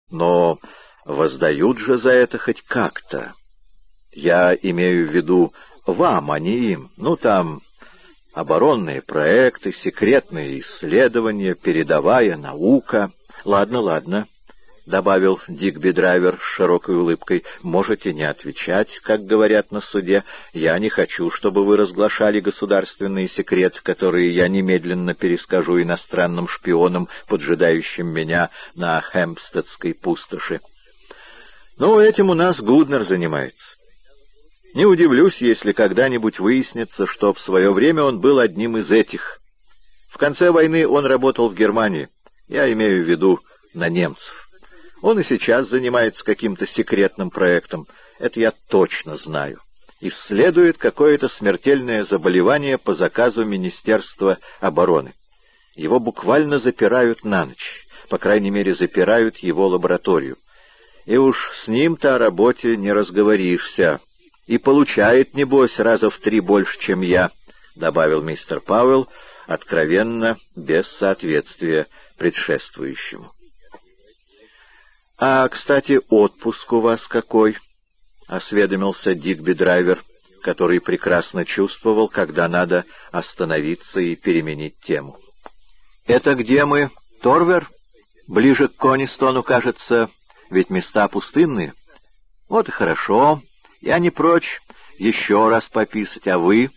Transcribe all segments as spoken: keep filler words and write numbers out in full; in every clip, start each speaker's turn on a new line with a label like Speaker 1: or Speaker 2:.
Speaker 1: Но воздают же за это хоть как-то. Я имею в виду вам, а не им. Ну, там оборонные проекты, секретные исследования, передовая наука. Ладно, ладно, — добавил Дигби Драйвер с широкой улыбкой, — можете не отвечать, как говорят на суде. Я не хочу, чтобы вы разглашали государственные секреты, которые я немедленно перескажу иностранным шпионам, поджидающим меня на Хэмпстедской пустоши. Ну, этим у нас Гуднер занимается. Не удивлюсь, если когда-нибудь выяснится, что в свое время он был одним из этих. В конце войны он работал в Германии, я имею в виду на немцев. Он и сейчас занимается каким-то секретным проектом, это я точно знаю. Исследует какое-то смертельное заболевание по заказу Министерства обороны. Его буквально запирают на ночь, по крайней мере запирают его лабораторию. И уж с ним-то о работе не разговоришься. И получает, небось, раза в три больше, чем я, — добавил мистер Пауэлл, откровенно, без соответствия предшествующему. — А, кстати, отпуск у вас какой? — осведомился Дигби Драйвер, который прекрасно чувствовал, когда надо остановиться и переменить тему. — Это где мы? Торвер? Ближе к Конистону, кажется, ведь места пустынные. — Вот и хорошо. Я не прочь еще раз пописать, а вы?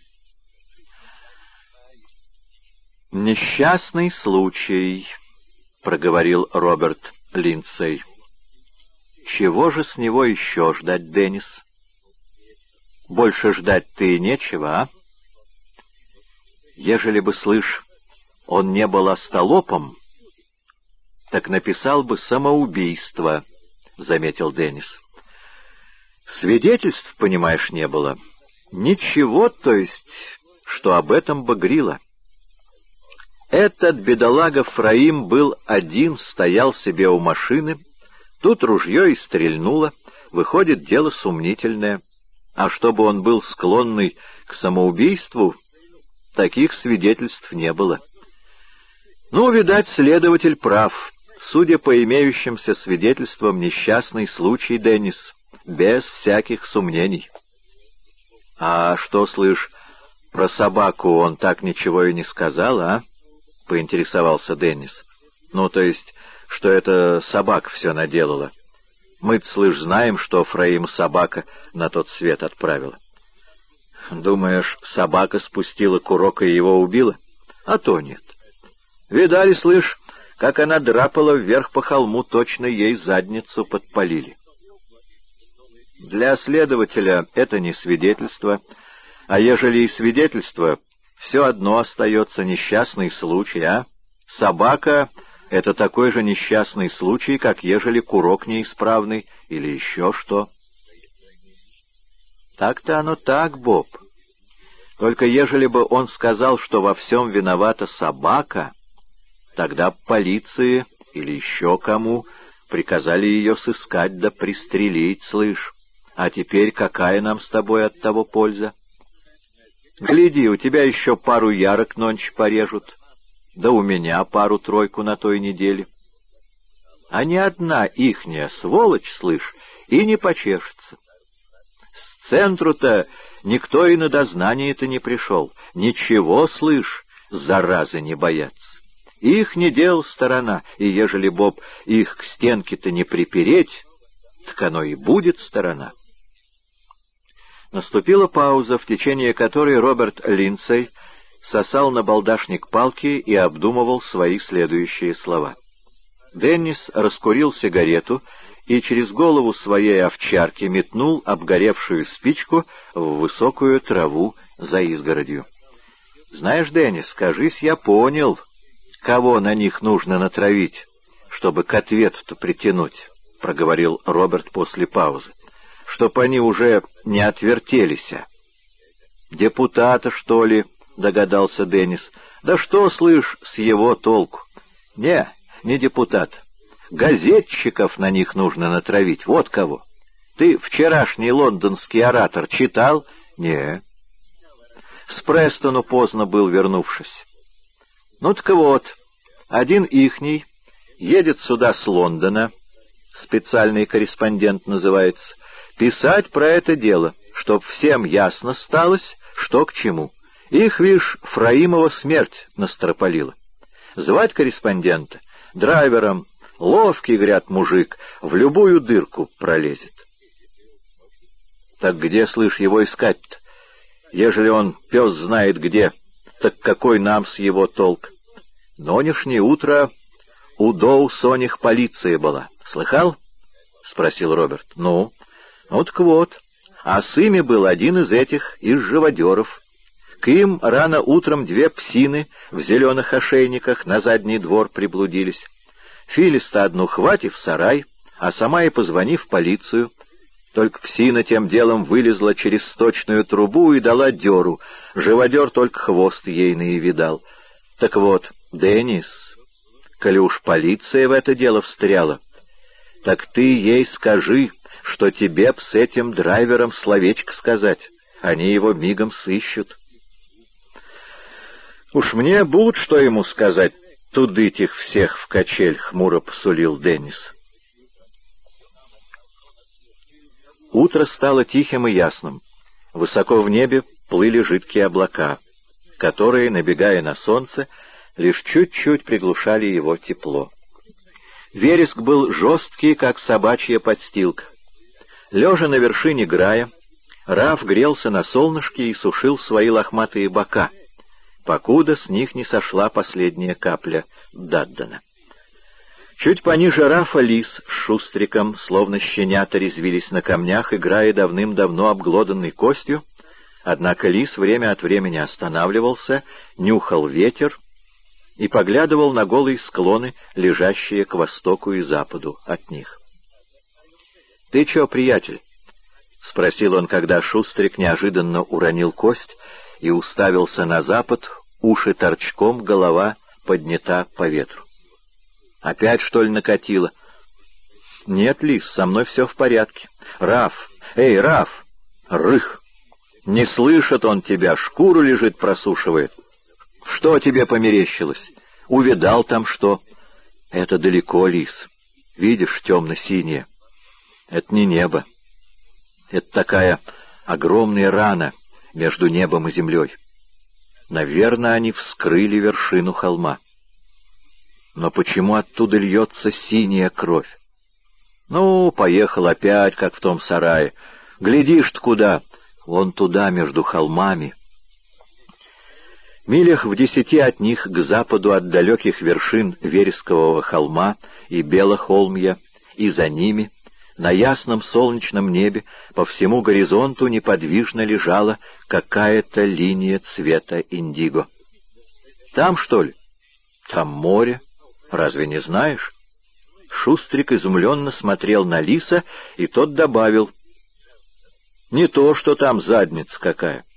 Speaker 1: «Несчастный случай», — проговорил Роберт Линдсей. «Чего же с него еще ждать, Деннис? Больше ждать-то и нечего, а? Ежели бы, слышь, он не был остолопом, так написал бы самоубийство», — заметил Деннис. «Свидетельств, понимаешь, не было. Ничего, то есть, что об этом багрило. Этот бедолага Фраим был один, стоял себе у машины, тут ружье и стрельнуло, выходит, дело сомнительное. А чтобы он был склонный к самоубийству, таких свидетельств не было. Ну, видать, следователь прав. Судя по имеющимся свидетельствам, несчастный случай, Деннис, без всяких сомнений». «А что, слышь, про собаку он так ничего и не сказал, а?» — поинтересовался Деннис. «Ну, то есть, что это собака все наделала. Мы-то, слышь, знаем, что Фраим собака на тот свет отправила». «Думаешь, собака спустила курок и его убила? А то нет. Видали, слышь, как она драпала вверх по холму, точно ей задницу подпалили». «Для следователя это не свидетельство, а ежели и свидетельство, все одно остается несчастный случай, а? Собака — это такой же несчастный случай, как ежели курок неисправный или еще что». «Так-то оно так, Боб. Только ежели бы он сказал, что во всем виновата собака, тогда полиции или еще кому приказали ее сыскать да пристрелить, слышь. А теперь какая нам с тобой от того польза? Гляди, у тебя еще пару ярок нонче порежут, да у меня пару-тройку на той неделе. А ни одна ихняя сволочь, слышь, и не почешется. С центру-то никто и на дознание-то не пришел. Ничего, слышь, заразы не боятся. Их не дел сторона, и ежели, Боб, их к стенке-то не припереть, так оно и будет сторона». Наступила пауза, в течение которой Роберт Линдсей сосал набалдашник палки и обдумывал свои следующие слова. Деннис раскурил сигарету и через голову своей овчарки метнул обгоревшую спичку в высокую траву за изгородью. «Знаешь, Деннис, кажись, я понял, кого на них нужно натравить, чтобы к ответу-то притянуть», — проговорил Роберт после паузы. «Чтоб они уже не отвертелись». «Депутата, что ли?» — догадался Деннис. «Да что, слышь, с его толку?» «Не, не депутат. Газетчиков на них нужно натравить. Вот кого. Ты вчерашний лондонский оратор читал?» «Не». «С Престону поздно был, вернувшись». «Ну так вот, один ихний едет сюда с Лондона, специальный корреспондент называется, писать про это дело, чтоб всем ясно сталось, что к чему. Их, вишь, Фраимова смерть настропалила. Звать корреспондента, драйвером, ловкий, говорят, мужик, в любую дырку пролезет. Так где, слышь, его искать-то? Ежели он, пес знает где, так какой нам с его толк? Нонешнее утро у Доу Соних полиция была. Слыхал? — спросил Роберт. — Ну? — Ну так вот. А с ими был один из этих, из живодеров. К им рано утром две псины в зеленых ошейниках на задний двор приблудились. Филиста одну хватив в сарай, а сама и позвонив в полицию. Только псина тем делом вылезла через сточную трубу и дала дёру. Живодер только хвост ейный видал. Так вот, Деннис, коли уж полиция в это дело встряла, так ты ей скажи, что тебе б с этим драйвером словечко сказать. Они его мигом сыщут. Уж мне будет что ему сказать, тудыть их всех в качель, — хмуро посулил Деннис. Утро стало тихим и ясным. Высоко в небе плыли жидкие облака, которые, набегая на солнце, лишь чуть-чуть приглушали его тепло. Вереск был жесткий, как собачья подстилка. Лежа на вершине грая, Раф грелся на солнышке и сушил свои лохматые бока, покуда с них не сошла последняя капля Даддана. Чуть пониже Рафа Лис с Шустриком, словно щенята, резвились на камнях, играя давным-давно обглоданной костью, однако Лис время от времени останавливался, нюхал ветер и поглядывал на голые склоны, лежащие к востоку и западу от них. — Ты чё, приятель? — спросил он, когда Шустрик неожиданно уронил кость и уставился на запад, уши торчком, голова поднята по ветру. — Опять, что ли, накатило? — Нет, Лис, со мной все в порядке. — Раф! Эй, Раф! Рых! Не слышит он тебя, шкуру лежит, просушивает. Что тебе померещилось? Увидал там что? Это далеко, Лис. Видишь, темно-синее. Это не небо. Это такая огромная рана между небом и землей. Наверное, они вскрыли вершину холма. Но почему оттуда льется синяя кровь? Ну, поехал опять, как в том сарае. Глядишь-то куда? Вон туда, между холмами. Милях в десяти от них, к западу от далеких вершин Верескового холма и Белохолмья, и за ними, на ясном солнечном небе, по всему горизонту неподвижно лежала какая-то линия цвета индиго. Там, что ли? Там море. Разве не знаешь? Шустрик изумленно смотрел на Лиса, и тот добавил: не то, что там задница какая.